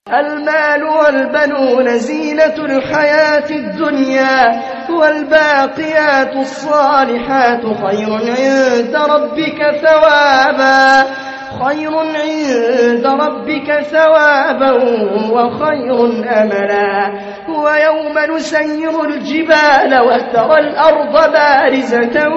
المال والبنون زينة الحياة الدنيا والباقيات الصالحات خير عند ربك ثوابا وخير أملا. ويوم نسير الجبال وترى الأرض بارزة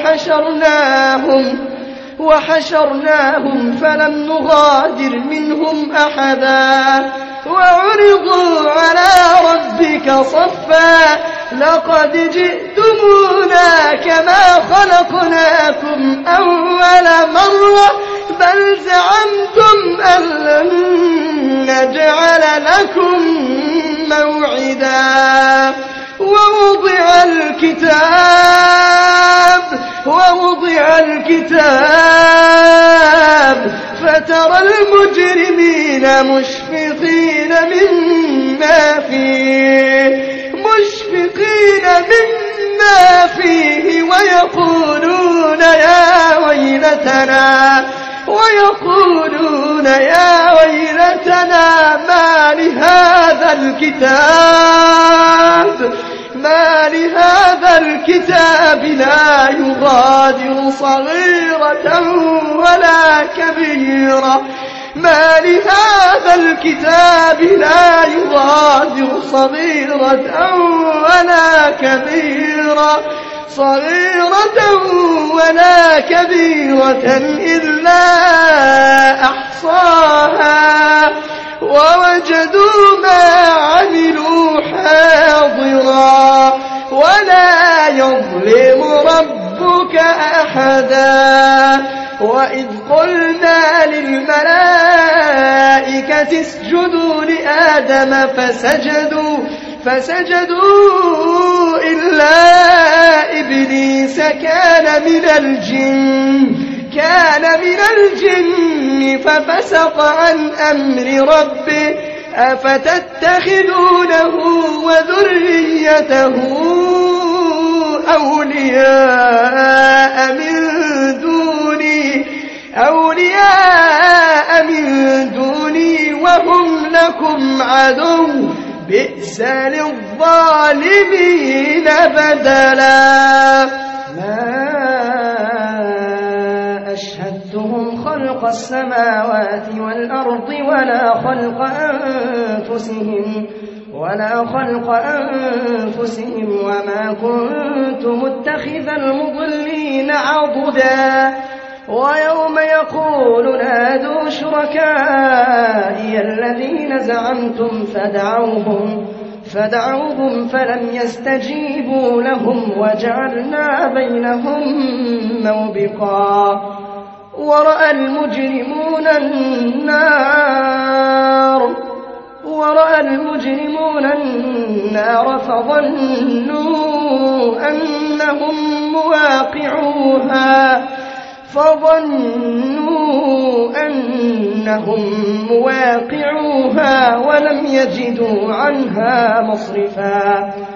وحشرناهم فلم نغادر منهم أحدا وعرضوا على ربك صفا لقد جئتمونا كما خلقناكم أول مرة بل زعمتم أن لن نجعل لكم موعدا. ووضع الكتاب فترى المجرمين مشفقين مما فيه ويقولون يا ويلتنا ما لهذا الكتاب لا يغادر صغيرة ولا كبيرة إلا أحصاها ووجدوا ما عملوا حاضرا ولا يظلم ربك أحدا. وإذ قلنا للملائكة اسجدوا لآدم فسجدوا إلا إبليس كان من الجن ففسق عن أمر ربه أفتتخذونه وذريته أولياء من دوني وهم لكم عدو بئس للظالمين بدلا. ما أشهدتهم خلق السماوات والأرض ولا خلق أنفسهم وما كنت متخذ المضلين عضدا. ويوم يقول نادوا شركائي الذين زعمتم فدعوهم فلم يستجيبوا لهم وجعلنا بينهم موبقا. ورأى المجرمون النار فظنوا أنهم مواقعوها ولم يجدوا عنها مصرفا.